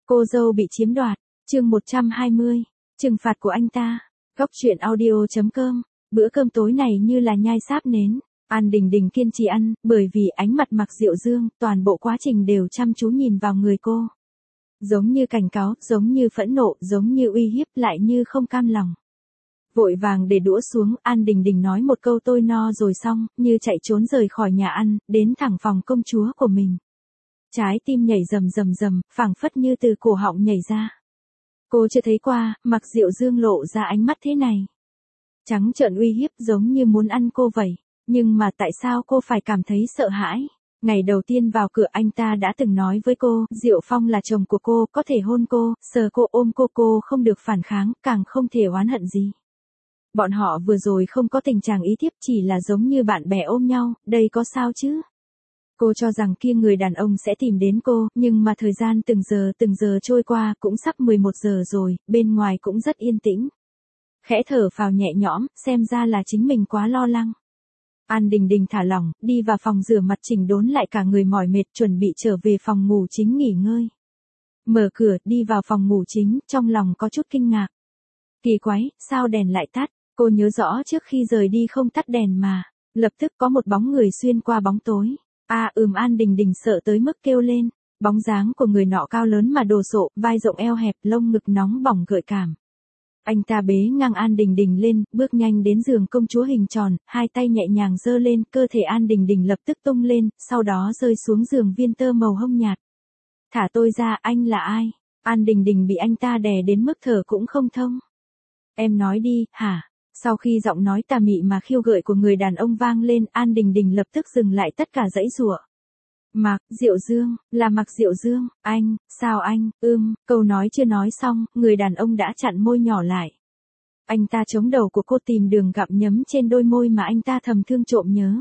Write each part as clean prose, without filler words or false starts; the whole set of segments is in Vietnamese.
Cô dâu bị chiếm đoạt, chương 120, trừng phạt của anh ta. Góc truyện audio.com, bữa cơm tối này như là nhai sáp nến. An Đình Đình kiên trì ăn, bởi vì ánh mặt Mạc Diệu Dương, toàn bộ quá trình đều chăm chú nhìn vào người cô. Giống như cảnh cáo, giống như phẫn nộ, giống như uy hiếp, lại như không cam lòng. Vội vàng để đũa xuống, An Đình Đình nói một câu tôi no rồi xong, như chạy trốn rời khỏi nhà ăn, đến thẳng phòng công chúa của mình. Trái tim nhảy rầm rầm rầm, phảng phất như từ cổ họng nhảy ra. Cô chưa thấy qua, Mạc Diệu Dương lộ ra ánh mắt thế này. Trắng trợn uy hiếp giống như muốn ăn cô vậy. Nhưng mà tại sao cô phải cảm thấy sợ hãi? Ngày đầu tiên vào cửa anh ta đã từng nói với cô, Diệu Phong là chồng của cô, có thể hôn cô, sờ cô, ôm cô không được phản kháng, càng không thể oán hận gì. Bọn họ vừa rồi không có tình trạng ý thiếp, chỉ là giống như bạn bè ôm nhau, đây có sao chứ? Cô cho rằng kia người đàn ông sẽ tìm đến cô, nhưng mà thời gian từng giờ trôi qua, cũng sắp 11 giờ rồi, bên ngoài cũng rất yên tĩnh. Khẽ thở phào nhẹ nhõm, xem ra là chính mình quá lo lắng. An Đình Đình thả lỏng, đi vào phòng rửa mặt chỉnh đốn lại cả người mỏi mệt, chuẩn bị trở về phòng ngủ chính nghỉ ngơi. Mở cửa, đi vào phòng ngủ chính, trong lòng có chút kinh ngạc. Kỳ quái, sao đèn lại tắt? Cô nhớ rõ trước khi rời đi không tắt đèn mà. Lập tức có một bóng người xuyên qua bóng tối. An Đình Đình sợ tới mức kêu lên. Bóng dáng của người nọ cao lớn mà đồ sộ, vai rộng eo hẹp, lông ngực nóng bỏng gợi cảm. Anh ta bế ngang An Đình Đình lên, bước nhanh đến giường công chúa hình tròn, hai tay nhẹ nhàng giơ lên, cơ thể An Đình Đình lập tức tung lên, sau đó rơi xuống giường viên tơ màu hông nhạt. Thả tôi ra, anh là ai? An Đình Đình bị anh ta đè đến mức thở cũng không thông. Em nói đi, hả? Sau khi giọng nói tà mị mà khiêu gợi của người đàn ông vang lên, An Đình Đình lập tức dừng lại tất cả giãy giụa. Mạc Diệu Dương, là Mạc Diệu Dương, anh, sao anh, câu nói chưa nói xong, người đàn ông đã chặn môi nhỏ lại. Anh ta chống đầu của cô tìm đường gặm nhấm trên đôi môi mà anh ta thầm thương trộm nhớ.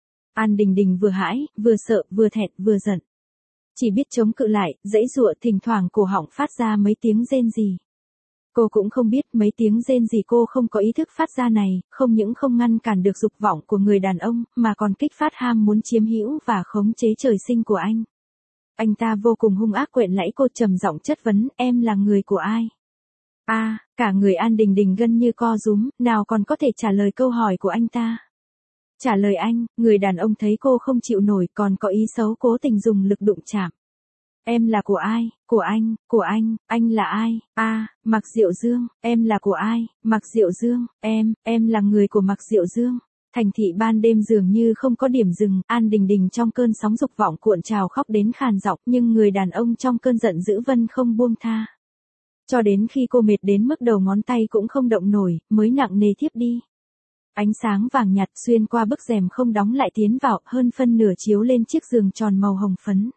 An Đình Đình vừa hãi, vừa sợ, vừa thẹn, vừa giận. Chỉ biết chống cự lại, giãy giụa, thỉnh thoảng cổ họng phát ra mấy tiếng rên rỉ. Cô cũng không biết mấy tiếng rên rỉ cô không có ý thức phát ra này, không những không ngăn cản được dục vọng của người đàn ông, mà còn kích phát ham muốn chiếm hữu và khống chế trời sinh của anh. Anh ta vô cùng hung ác quện lẫy cô, trầm giọng chất vấn, em là người của ai? Cả người An Đình Đình gân như co rúm, nào còn có thể trả lời câu hỏi của anh ta. Trả lời anh, người đàn ông thấy cô không chịu nổi, còn có ý xấu cố tình dùng lực đụng chạm. Em là của ai? Của anh là ai? Mạc Diệu Dương, em là của ai? Mạc Diệu Dương, em là người của Mạc Diệu Dương. Thành thị ban đêm dường như không có điểm dừng, An Đình Đình trong cơn sóng dục vọng cuộn trào khóc đến khàn giọng, nhưng người đàn ông trong cơn giận dữ vẫn không buông tha. Cho đến khi cô mệt đến mức đầu ngón tay cũng không động nổi, mới nặng nề thiếp đi. Ánh sáng vàng nhạt xuyên qua bức rèm không đóng lại tiến vào, hơn phân nửa chiếu lên chiếc giường tròn màu hồng phấn.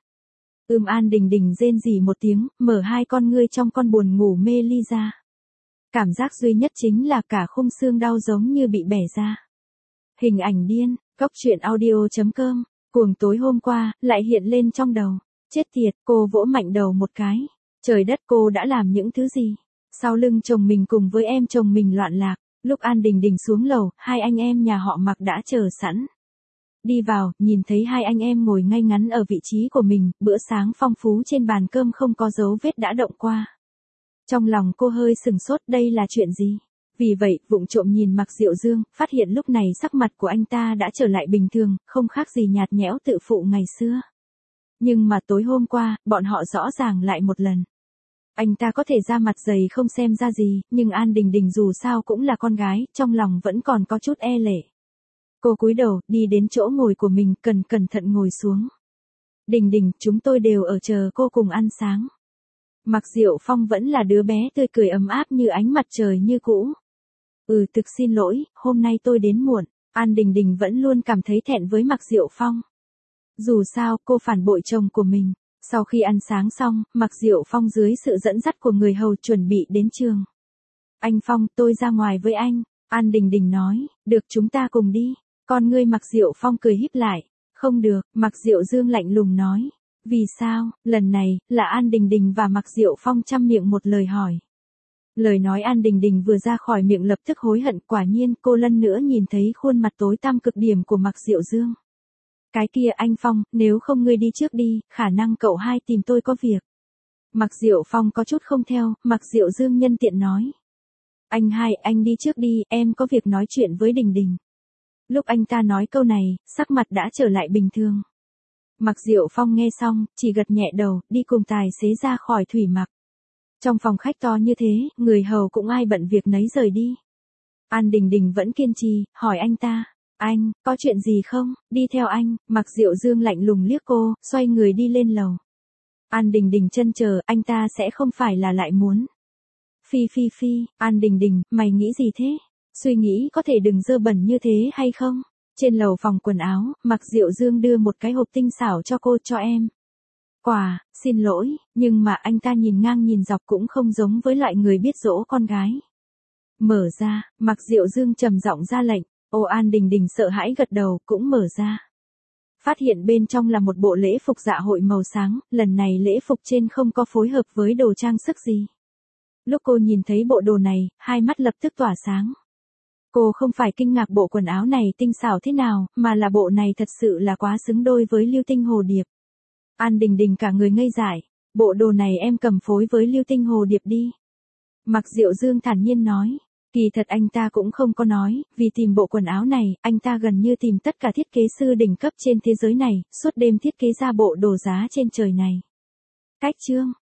An Đình Đình rên rỉ một tiếng, mở hai con ngươi trong con buồn ngủ mê ly ra. Cảm giác duy nhất chính là cả khung xương đau giống như bị bẻ ra. Hình ảnh điên, góc truyện audio.com, cuồng tối hôm qua, lại hiện lên trong đầu. Chết tiệt, cô vỗ mạnh đầu một cái. Trời đất, cô đã làm những thứ gì? Sau lưng chồng mình cùng với em chồng mình loạn lạc. Lúc An Đình Đình xuống lầu, hai anh em nhà họ Mạc đã chờ sẵn. Đi vào, nhìn thấy hai anh em ngồi ngay ngắn ở vị trí của mình, bữa sáng phong phú trên bàn cơm không có dấu vết đã động qua. Trong lòng cô hơi sừng sốt, đây là chuyện gì? Vì vậy, vụng trộm nhìn Mạc Diệu Dương, phát hiện lúc này sắc mặt của anh ta đã trở lại bình thường, không khác gì nhạt nhẽo tự phụ ngày xưa. Nhưng mà tối hôm qua, bọn họ rõ ràng lại một lần. Anh ta có thể ra mặt dày không xem ra gì, nhưng An Đình Đình dù sao cũng là con gái, trong lòng vẫn còn có chút e lệ. Cô cúi đầu, đi đến chỗ ngồi của mình, cẩn thận ngồi xuống. Đình Đình, chúng tôi đều ở chờ cô cùng ăn sáng. Mạc Diệu Phong vẫn là đứa bé tươi cười ấm áp như ánh mặt trời như cũ. Thực xin lỗi, hôm nay tôi đến muộn. An Đình Đình vẫn luôn cảm thấy thẹn với Mạc Diệu Phong. Dù sao, cô phản bội chồng của mình. Sau khi ăn sáng xong, Mạc Diệu Phong dưới sự dẫn dắt của người hầu chuẩn bị đến trường. Anh Phong, tôi ra ngoài với anh. An Đình Đình nói, được, chúng ta cùng đi. Con ngươi Mạc Diệu Phong cười híp lại. Không được, Mạc Diệu Dương lạnh lùng nói. Vì sao? Lần này, là An Đình Đình và Mạc Diệu Phong chăm miệng một lời hỏi. Lời nói An Đình Đình vừa ra khỏi miệng lập tức hối hận, quả nhiên cô lần nữa nhìn thấy khuôn mặt tối tăm cực điểm của Mạc Diệu Dương. Cái kia anh Phong, nếu không ngươi đi trước đi, khả năng cậu hai tìm tôi có việc. Mạc Diệu Phong có chút không theo, Mạc Diệu Dương nhân tiện nói. Anh đi trước đi, em có việc nói chuyện với Đình Đình. Lúc anh ta nói câu này, sắc mặt đã trở lại bình thường. Mạc Diệu Phong nghe xong, chỉ gật nhẹ đầu, đi cùng tài xế ra khỏi thủy mặc. Trong phòng khách to như thế, người hầu cũng ai bận việc nấy rời đi. An Đình Đình vẫn kiên trì, hỏi anh ta. Anh, có chuyện gì không? Đi theo anh. Mạc Diệu Dương lạnh lùng liếc cô, xoay người đi lên lầu. An Đình Đình chân chờ, anh ta sẽ không phải là lại muốn. Phi, An Đình Đình, mày nghĩ gì thế? Suy nghĩ có thể đừng dơ bẩn như thế hay không? Trên lầu phòng quần áo, Mạc Diệu Dương đưa một cái hộp tinh xảo cho cô, cho em. Quà, xin lỗi, nhưng mà anh ta nhìn ngang nhìn dọc cũng không giống với loại người biết dỗ con gái. Mở ra, Mạc Diệu Dương trầm giọng ra lệnh, An Đình Đình sợ hãi gật đầu, cũng mở ra. Phát hiện bên trong là một bộ lễ phục dạ hội màu sáng, lần này lễ phục trên không có phối hợp với đồ trang sức gì. Lúc cô nhìn thấy bộ đồ này, hai mắt lập tức tỏa sáng. Cô không phải kinh ngạc bộ quần áo này tinh xảo thế nào, mà là bộ này thật sự là quá xứng đôi với Lưu Tinh Hồ Điệp. An Đình Đình cả người ngây dại, bộ đồ này em cầm phối với Lưu Tinh Hồ Điệp đi. Mạc Diệu Dương thản nhiên nói, kỳ thật anh ta cũng không có nói, vì tìm bộ quần áo này, anh ta gần như tìm tất cả thiết kế sư đỉnh cấp trên thế giới này, suốt đêm thiết kế ra bộ đồ giá trên trời này. Cách chương